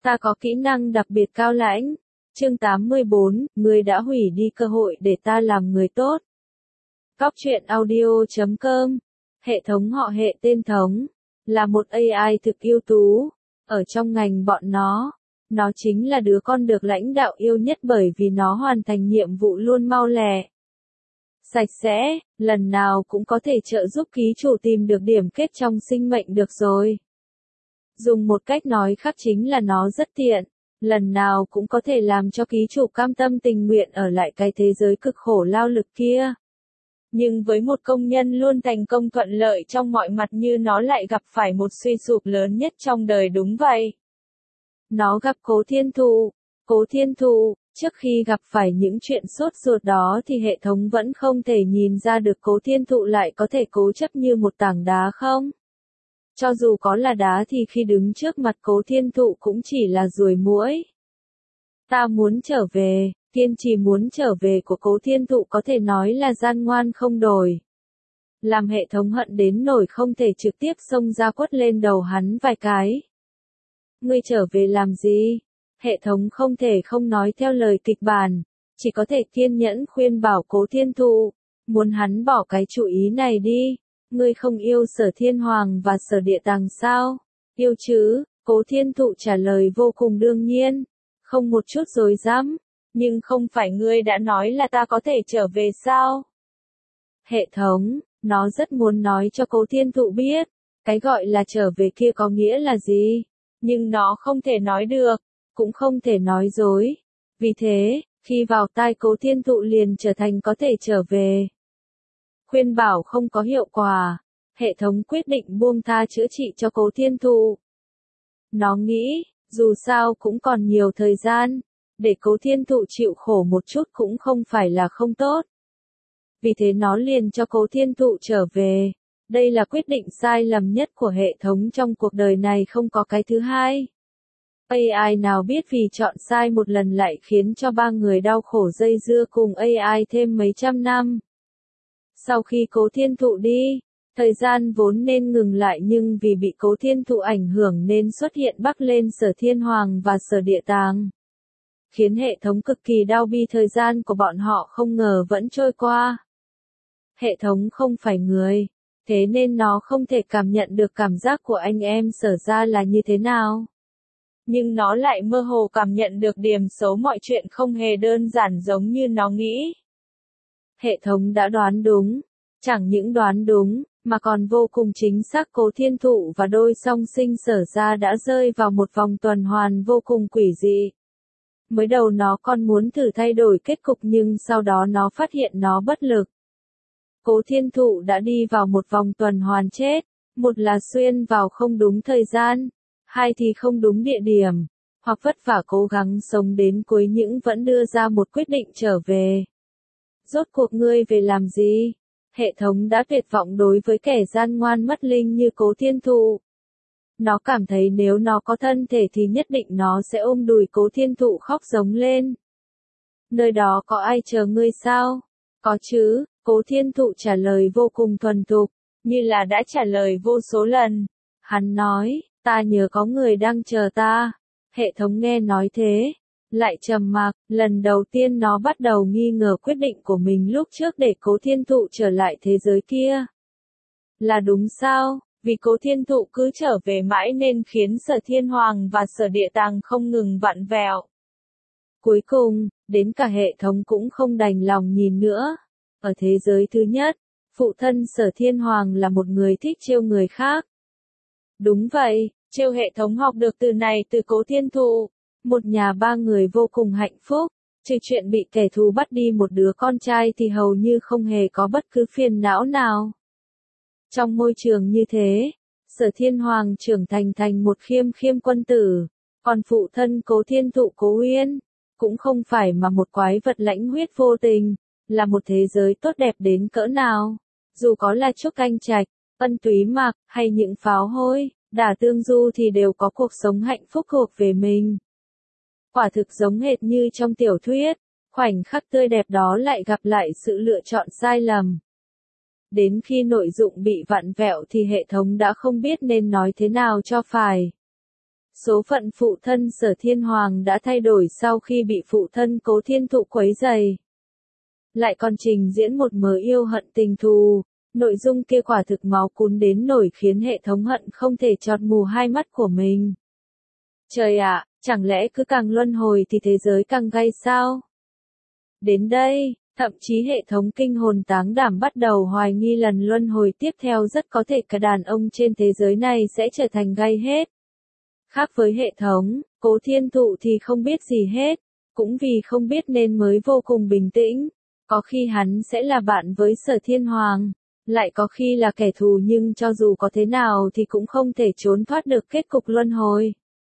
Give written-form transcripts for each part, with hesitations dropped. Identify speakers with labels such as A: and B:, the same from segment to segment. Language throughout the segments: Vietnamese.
A: Ta có kỹ năng đặc biệt cao lãnh. Chương 84, ngươi đã hủy đi cơ hội để ta làm người tốt. Cóc truyện audio.com. Hệ thống họ hệ tên Thống là một AI thực ưu tú. Ở trong ngành bọn nó chính là đứa con được lãnh đạo yêu nhất bởi vì nó hoàn thành nhiệm vụ luôn mau lẹ, sạch sẽ, lần nào cũng có thể trợ giúp ký chủ tìm được điểm kết trong sinh mệnh được rồi. Dùng một cách nói khác chính là nó rất tiện, lần nào cũng có thể làm cho ký chủ cam tâm tình nguyện ở lại cái thế giới cực khổ lao lực kia. Nhưng với một công nhân luôn thành công thuận lợi trong mọi mặt như nó lại gặp phải một suy sụp lớn nhất trong đời. Đúng vậy. Nó gặp Cố Thiên Thụ. Cố Thiên Thụ, trước khi gặp phải những chuyện sốt ruột đó thì hệ thống vẫn không thể nhìn ra được Cố Thiên Thụ lại có thể cố chấp như một tảng đá không? Cho dù có là đá thì khi đứng trước mặt Cố Thiên Thụ cũng chỉ là ruồi muỗi. Ta muốn trở về, kiên trì muốn trở về của Cố Thiên Thụ có thể nói là gian ngoan không đổi. Làm hệ thống hận đến nỗi không thể trực tiếp xông ra quất lên đầu hắn vài cái. Ngươi trở về làm gì? Hệ thống không thể không nói theo lời kịch bản, chỉ có thể kiên nhẫn khuyên bảo Cố Thiên Thụ, muốn hắn bỏ cái chủ ý này đi. Ngươi không yêu Sở Thiên Hoàng và Sở Địa Tàng sao? Yêu chứ, Cố Thiên Thụ trả lời vô cùng đương nhiên, không một chút dối dám. Nhưng không phải ngươi đã nói là ta có thể trở về sao? Hệ thống, nó rất muốn nói cho Cố Thiên Thụ biết, cái gọi là trở về kia có nghĩa là gì, nhưng nó không thể nói được, cũng không thể nói dối. Vì thế, khi vào tai Cố Thiên Thụ liền trở thành có thể trở về. Khuyên bảo không có hiệu quả, hệ thống quyết định buông tha chữa trị cho Cố Thiên Thụ. Nó nghĩ, dù sao cũng còn nhiều thời gian, để Cố Thiên Thụ chịu khổ một chút cũng không phải là không tốt. Vì thế nó liền cho Cố Thiên Thụ trở về. Đây là quyết định sai lầm nhất của hệ thống trong cuộc đời này, không có cái thứ hai. AI nào biết vì chọn sai một lần lại khiến cho ba người đau khổ dây dưa cùng AI thêm mấy trăm năm. Sau khi Cố Thiên Thụ đi, thời gian vốn nên ngừng lại nhưng vì bị Cố Thiên Thụ ảnh hưởng nên xuất hiện bắc lên Sở Thiên Hoàng và Sở Địa Tàng. Khiến hệ thống cực kỳ đau bi, thời gian của bọn họ không ngờ vẫn trôi qua. Hệ thống không phải người, thế nên nó không thể cảm nhận được cảm giác của anh em Sở ra là như thế nào. Nhưng nó lại mơ hồ cảm nhận được điểm xấu, mọi chuyện không hề đơn giản giống như nó nghĩ. Hệ thống đã đoán đúng, chẳng những đoán đúng, mà còn vô cùng chính xác. Cố Thiên Thụ và đôi song sinh Sở ra đã rơi vào một vòng tuần hoàn vô cùng quỷ dị. Mới đầu nó còn muốn thử thay đổi kết cục nhưng sau đó nó phát hiện nó bất lực. Cố Thiên Thụ đã đi vào một vòng tuần hoàn chết, một là xuyên vào không đúng thời gian, hai thì không đúng địa điểm, hoặc vất vả cố gắng sống đến cuối nhưng vẫn đưa ra một quyết định trở về. Rốt cuộc ngươi về làm gì? Hệ thống đã tuyệt vọng đối với kẻ gian ngoan mất linh như Cố Thiên Thụ. Nó cảm thấy nếu nó có thân thể thì nhất định nó sẽ ôm đùi Cố Thiên Thụ khóc giống lên. Nơi đó có ai chờ ngươi sao? Có chứ, Cố Thiên Thụ trả lời vô cùng thuần thục, như là đã trả lời vô số lần. Hắn nói, ta nhớ có người đang chờ ta. Hệ thống nghe nói thế, lại trầm mặc. Lần đầu tiên nó bắt đầu nghi ngờ quyết định của mình lúc trước để Cố Thiên Thụ trở lại thế giới kia. Là đúng sao? Vì Cố Thiên Thụ cứ trở về mãi nên khiến Sở Thiên Hoàng và Sở Địa Tàng không ngừng vặn vẹo. Cuối cùng, đến cả hệ thống cũng không đành lòng nhìn nữa. Ở thế giới thứ nhất, phụ thân Sở Thiên Hoàng là một người thích trêu người khác. Đúng vậy, trêu hệ thống học được từ này từ Cố Thiên Thụ. Một nhà ba người vô cùng hạnh phúc, trừ chuyện bị kẻ thù bắt đi một đứa con trai thì hầu như không hề có bất cứ phiền não nào. Trong môi trường như thế, Sở Thiên Hoàng trưởng thành một khiêm khiêm quân tử, còn phụ thân Cố Thiên Thụ Cố Uyên, cũng không phải mà một quái vật lãnh huyết vô tình, là một thế giới tốt đẹp đến cỡ nào. Dù có là Trúc Canh Trạch, Ân Túy Mạc, hay những pháo hôi, Đả Tương Du thì đều có cuộc sống hạnh phúc thuộc về mình. Quả thực giống hệt như trong tiểu thuyết, khoảnh khắc tươi đẹp đó lại gặp lại sự lựa chọn sai lầm. Đến khi nội dung bị vặn vẹo thì hệ thống đã không biết nên nói thế nào cho phải. Số phận phụ thân Sở Thiên Hoàng đã thay đổi sau khi bị phụ thân Cố Thiên Thụ quấy rầy. Lại còn trình diễn một mớ yêu hận tình thù, nội dung kia quả thực máu cún đến nổi khiến hệ thống hận không thể chọt mù hai mắt của mình. Trời ạ, chẳng lẽ cứ càng luân hồi thì thế giới càng gay sao? Đến đây, thậm chí hệ thống kinh hồn táng đảm bắt đầu hoài nghi lần luân hồi tiếp theo rất có thể cả đàn ông trên thế giới này sẽ trở thành gay hết. Khác với hệ thống, Cố Thiên Thụ thì không biết gì hết, cũng vì không biết nên mới vô cùng bình tĩnh. Có khi hắn sẽ là bạn với Sở Thiên Hoàng, lại có khi là kẻ thù nhưng cho dù có thế nào thì cũng không thể trốn thoát được kết cục luân hồi.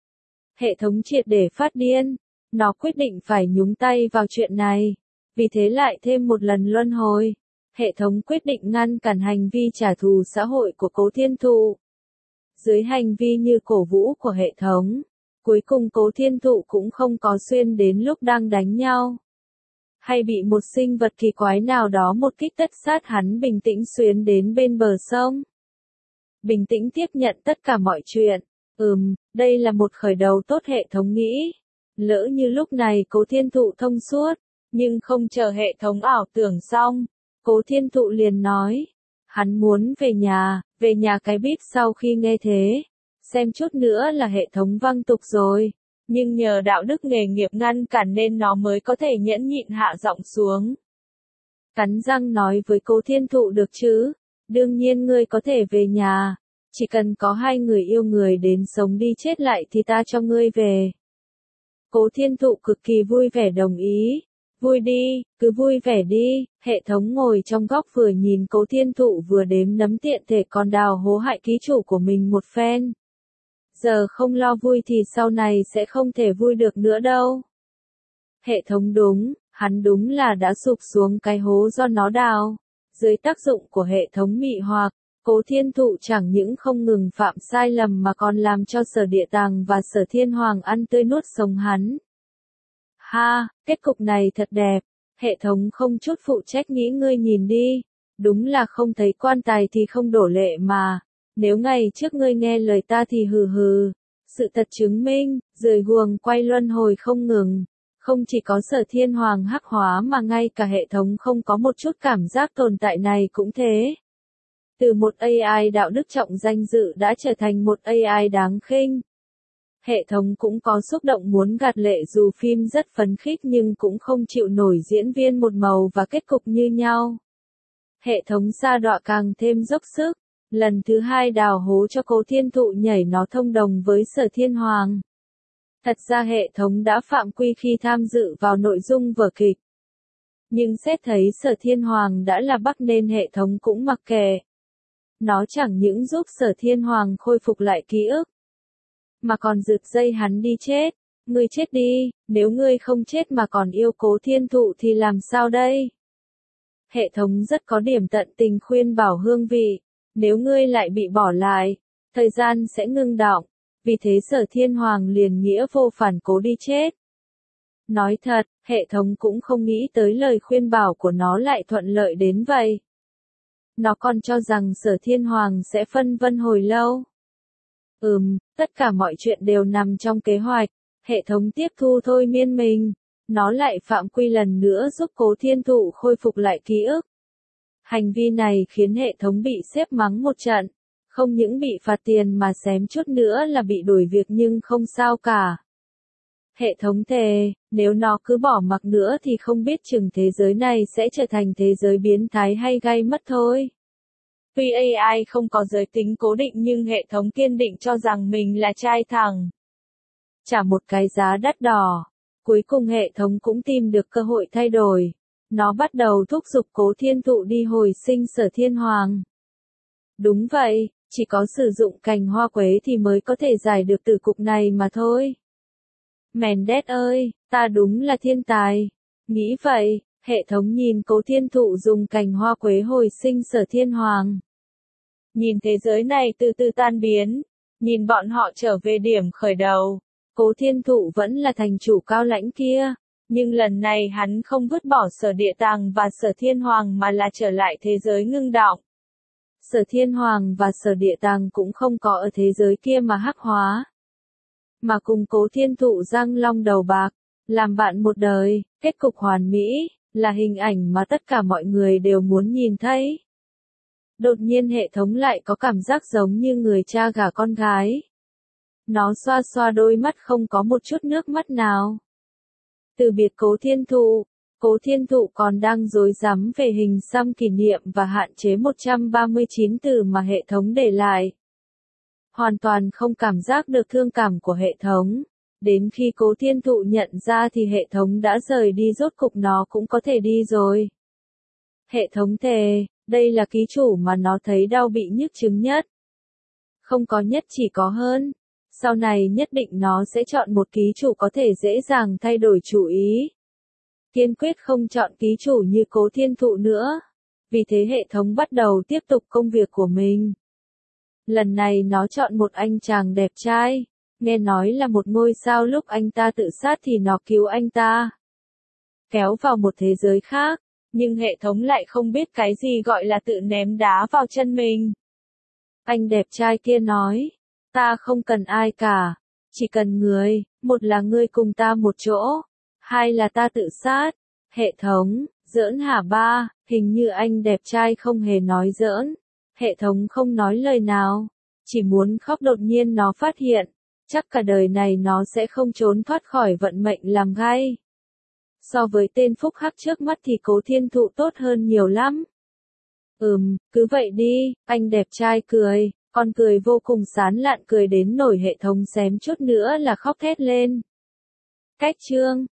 A: Hệ thống triệt để phát điên, nó quyết định phải nhúng tay vào chuyện này, vì thế lại thêm một lần luân hồi. Hệ thống quyết định ngăn cản hành vi trả thù xã hội của Cố Thiên Thụ. Dưới hành vi như cổ vũ của hệ thống, cuối cùng Cố Thiên Thụ cũng không có xuyên đến lúc đang đánh nhau. Hay bị một sinh vật kỳ quái nào đó một kích tất sát hắn bình tĩnh xuyến đến bên bờ sông. Bình tĩnh tiếp nhận tất cả mọi chuyện. Đây là một khởi đầu tốt hệ thống nghĩ. Lỡ như lúc này Cố Thiên Thụ thông suốt, nhưng không chờ hệ thống ảo tưởng xong. Cố Thiên Thụ liền nói, hắn muốn về nhà cái bíp sau khi nghe thế. Xem chút nữa là hệ thống văng tục rồi. Nhưng nhờ đạo đức nghề nghiệp ngăn cản nên nó mới có thể nhẫn nhịn hạ giọng xuống. Cắn răng nói với Cố Thiên Thụ được chứ, đương nhiên ngươi có thể về nhà, chỉ cần có hai người yêu người đến sống đi chết lại thì ta cho ngươi về. Cố Thiên Thụ cực kỳ vui vẻ đồng ý, vui đi, cứ vui vẻ đi, hệ thống ngồi trong góc vừa nhìn Cố Thiên Thụ vừa đếm nấm tiện thể còn đào hố hại ký chủ của mình một phen. Giờ không lo vui thì sau này sẽ không thể vui được nữa đâu. Hệ thống đúng, hắn đúng là đã sụp xuống cái hố do nó đào. Dưới tác dụng của hệ thống mị hoặc, Cố Thiên Thụ chẳng những không ngừng phạm sai lầm mà còn làm cho Sở Địa Tàng và Sở Thiên Hoàng ăn tươi nuốt sống hắn. Ha, kết cục này thật đẹp, hệ thống không chút phụ trách nghĩ ngươi nhìn đi, đúng là không thấy quan tài thì không đổ lệ mà. Nếu ngày trước ngươi nghe lời ta thì hừ hừ. Sự thật chứng minh, rời guồng quay luân hồi không ngừng. Không chỉ có Sở Thiên Hoàng hắc hóa mà ngay cả hệ thống không có một chút cảm giác tồn tại này cũng thế. Từ một AI đạo đức trọng danh dự đã trở thành một AI đáng khinh. Hệ thống cũng có xúc động muốn gạt lệ dù phim rất phấn khích nhưng cũng không chịu nổi diễn viên một màu và kết cục như nhau. Hệ thống sa đọa càng thêm dốc sức. Lần thứ hai đào hố cho Cố Thiên Thụ nhảy nó thông đồng với Sở Thiên Hoàng. Thật ra hệ thống đã phạm quy khi tham dự vào nội dung vở kịch. Nhưng xét thấy Sở Thiên Hoàng đã là Bắc nên hệ thống cũng mặc kệ. Nó chẳng những giúp Sở Thiên Hoàng khôi phục lại ký ức, mà còn giật dây hắn đi chết. Ngươi chết đi, nếu ngươi không chết mà còn yêu Cố Thiên Thụ thì làm sao đây? Hệ thống rất có điểm tận tình khuyên bảo hương vị. Nếu ngươi lại bị bỏ lại, thời gian sẽ ngưng đọng, vì thế Sở Thiên Hoàng liền nghĩa vô phản cố đi chết. Nói thật, hệ thống cũng không nghĩ tới lời khuyên bảo của nó lại thuận lợi đến vậy. Nó còn cho rằng Sở Thiên Hoàng sẽ phân vân hồi lâu. Tất cả mọi chuyện đều nằm trong kế hoạch, hệ thống tiếp thu thôi miên mình. Nó lại phạm quy lần nữa giúp Cố Thiên Thụ khôi phục lại ký ức. Hành vi này khiến hệ thống bị sếp mắng một trận, không những bị phạt tiền mà xém chút nữa là bị đuổi việc nhưng không sao cả. Hệ thống thề, nếu nó cứ bỏ mặc nữa thì không biết chừng thế giới này sẽ trở thành thế giới biến thái hay gay mất thôi. Tuy AI không có giới tính cố định nhưng hệ thống kiên định cho rằng mình là trai thẳng. Trả một cái giá đắt đỏ, cuối cùng hệ thống cũng tìm được cơ hội thay đổi. Nó bắt đầu thúc giục Cố Thiên Thụ đi hồi sinh Sở Thiên Hoàng. Đúng vậy, chỉ có sử dụng cành hoa quế thì mới có thể giải được tử cục này mà thôi. Mendes ơi, ta đúng là thiên tài. Nghĩ vậy, hệ thống nhìn Cố Thiên Thụ dùng cành hoa quế hồi sinh Sở Thiên Hoàng. Nhìn thế giới này từ từ tan biến, nhìn bọn họ trở về điểm khởi đầu. Cố Thiên Thụ vẫn là thành chủ cao lãnh kia. Nhưng lần này hắn không vứt bỏ Sở Địa Tàng và Sở Thiên Hoàng mà là trở lại thế giới ngưng đọng. Sở Thiên Hoàng và Sở Địa Tàng cũng không có ở thế giới kia mà hắc hóa. mà cùng Cố Thiên Thụ răng long đầu bạc, làm bạn một đời, kết cục hoàn mỹ, là hình ảnh mà tất cả mọi người đều muốn nhìn thấy. Đột nhiên hệ thống lại có cảm giác giống như người cha gả con gái. Nó xoa xoa đôi mắt không có một chút nước mắt nào. Từ biệt Cố Thiên Thụ còn đang rối rắm về hình xăm kỷ niệm và hạn chế 139 từ mà hệ thống để lại. Hoàn toàn không cảm giác được thương cảm của hệ thống. Đến khi Cố Thiên Thụ nhận ra thì hệ thống đã rời đi, rốt cục nó cũng có thể đi rồi. Hệ thống thề, đây là ký chủ mà nó thấy đau bị nhức chứng nhất. Không có nhất chỉ có hơn. Sau này nhất định nó sẽ chọn một ký chủ có thể dễ dàng thay đổi chủ ý. Kiên quyết không chọn ký chủ như Cố Thiên Thụ nữa. Vì thế hệ thống bắt đầu tiếp tục công việc của mình. Lần này nó chọn một anh chàng đẹp trai. Nghe nói là một ngôi sao, lúc anh ta tự sát thì nó cứu anh ta. Kéo vào một thế giới khác. Nhưng hệ thống lại không biết cái gì gọi là tự ném đá vào chân mình. Anh đẹp trai kia nói. Ta không cần ai cả. Chỉ cần người, một là ngươi cùng ta một chỗ. Hai là ta tự sát. Hệ thống, giỡn hả ba, hình như anh đẹp trai không hề nói giỡn. Hệ thống không nói lời nào. Chỉ muốn khóc, đột nhiên nó phát hiện. Chắc cả đời này nó sẽ không trốn thoát khỏi vận mệnh làm gai. So với tên phúc hắc trước mắt thì Cố Thiên Thụ tốt hơn nhiều lắm. Cứ vậy đi, anh đẹp trai cười, con cười vô cùng sán lạn, cười đến nổi hệ thống xém chút nữa là khóc thét lên. Cách chương